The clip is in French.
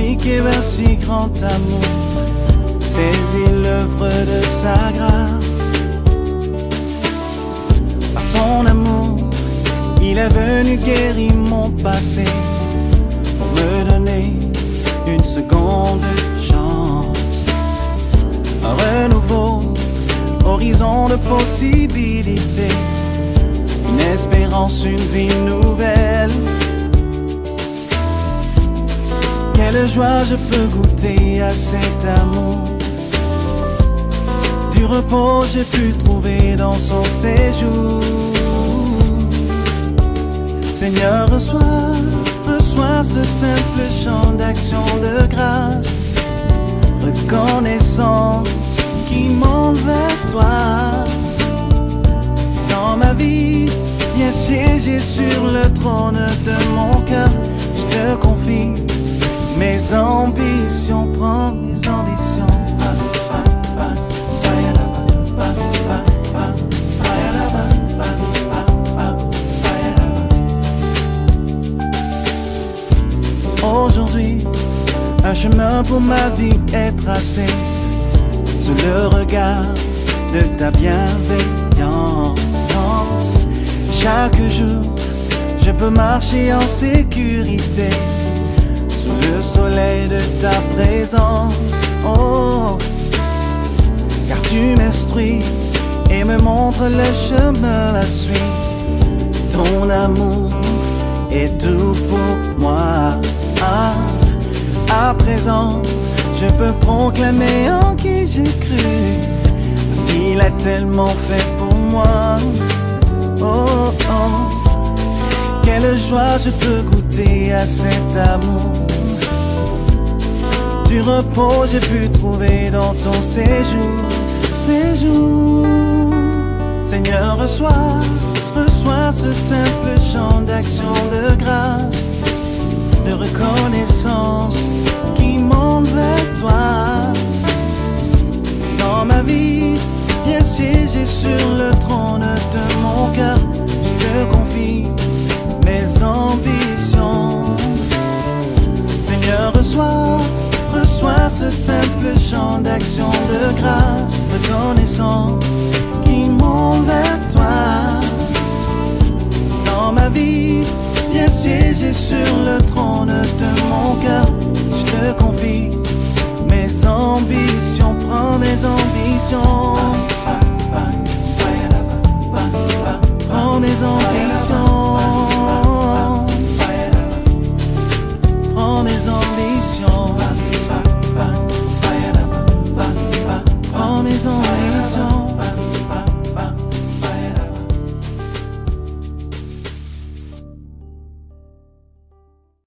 expliquer un si grand amour. Saisis l'œuvre de sa grâce. Par son amour, il est venu guérir mon passé pour me donner une seconde chance. Un renouveau, horizon de possibilités, une espérance, une vie nouvelle. Quelle joie je peux goûter à cet amour. Du repos j'ai pu trouver dans son séjour. Seigneur, reçois ce simple chant d'action de grâce, reconnaissance qui monte vers toi. Dans ma vie, viens siéger sur le trône de mon cœur. Je te confie mes ambitions, prends mes ambitions. Aujourd'hui, un chemin pour ma vie est tracé sous le regard de ta bienveillance. Chaque jour, je peux marcher en sécurité sous le soleil de ta présence. Oh, car tu m'instruis et me montres le chemin à suivre. Ton amour est tout pour moi. À présent, je peux proclamer en qui j'ai cru, parce qu'il a tellement fait pour moi. Oh, oh, quelle joie je peux goûter à cet amour. Du repos j'ai pu trouver dans ton séjour. Seigneur, reçois ce simple chant d'action de grâce, de reconnaissance qui monte vers toi. Dans ma vie, viens siéger sur le trône de mon cœur. Je te confie mes ambitions. Seigneur, reçois ce simple chant d'action de grâce, reconnaissance qui monte vers toi. Dans ma vie, viens siéger sur le